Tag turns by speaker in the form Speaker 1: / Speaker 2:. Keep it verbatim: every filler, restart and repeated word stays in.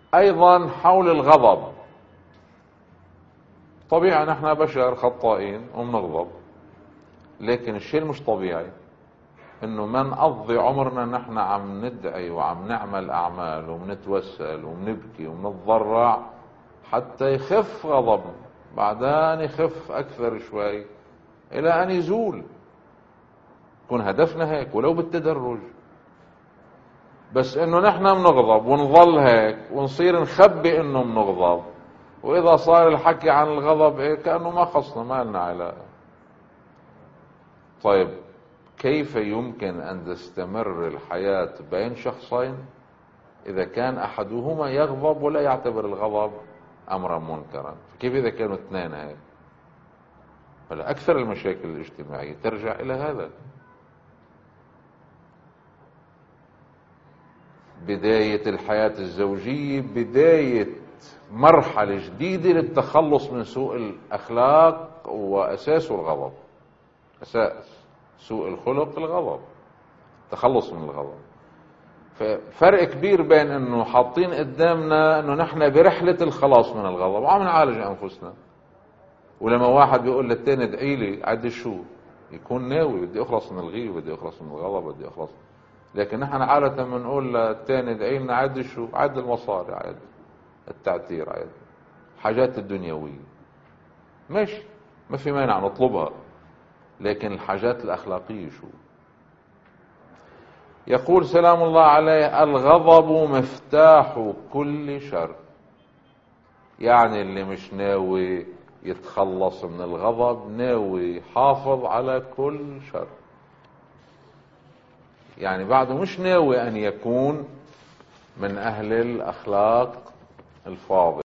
Speaker 1: ايضا حول الغضب. طبيعي نحن بشر خطائين وبنغضب، لكن الشيء المش طبيعي انه ما نقضي عمرنا نحن عم ندعي وعم نعمل اعمال وبنتوسل وبنبكي وبنتضرع حتى يخف غضبنا، بعدين يخف اكثر شوي الى ان يزول. يكون هدفنا هيك ولو بالتدرج. بس انه نحن بنغضب ونظل هيك ونصير نخبي انه بنغضب، واذا صار الحكي عن الغضب إيه كأنه ما خصنا، ما لنا علاقة. طيب كيف يمكن ان تستمر الحياة بين شخصين اذا كان احدهما يغضب ولا يعتبر الغضب امرا منكرا؟ كيف اذا كانوا اثنين هيك؟ هلا اكثر المشاكل الاجتماعية ترجع الى هذا. بداية الحياة الزوجية بداية مرحلة جديدة للتخلص من سوء الأخلاق، وأساسه الغضب. أساس سوء الخلق الغضب، التخلص من الغضب. ففرق كبير بين أنه حاطين قدامنا أنه نحن برحلة الخلاص من الغضب وعم نعالج أنفسنا، ولما واحد بيقول للتاني ادعي لي عد شو يكون ناوي بدي أخلص من الغيب، بدي أخلص من الغضب، بدي أخلص. لكن نحن عادة بنقول للتاني ادعي لنا عد شو؟ عد المصاري، عد التعتير، عد حاجات الدنيوية. ماشي، ما في مانع نطلبها، لكن الحاجات الأخلاقية شو؟ يقول سلام الله عليه: الغضب مفتاح كل شر. يعني اللي مش ناوي يتخلص من الغضب ناوي يحافظ على كل شر، يعني بعده مش ناوي أن يكون من أهل الأخلاق الفاضلة.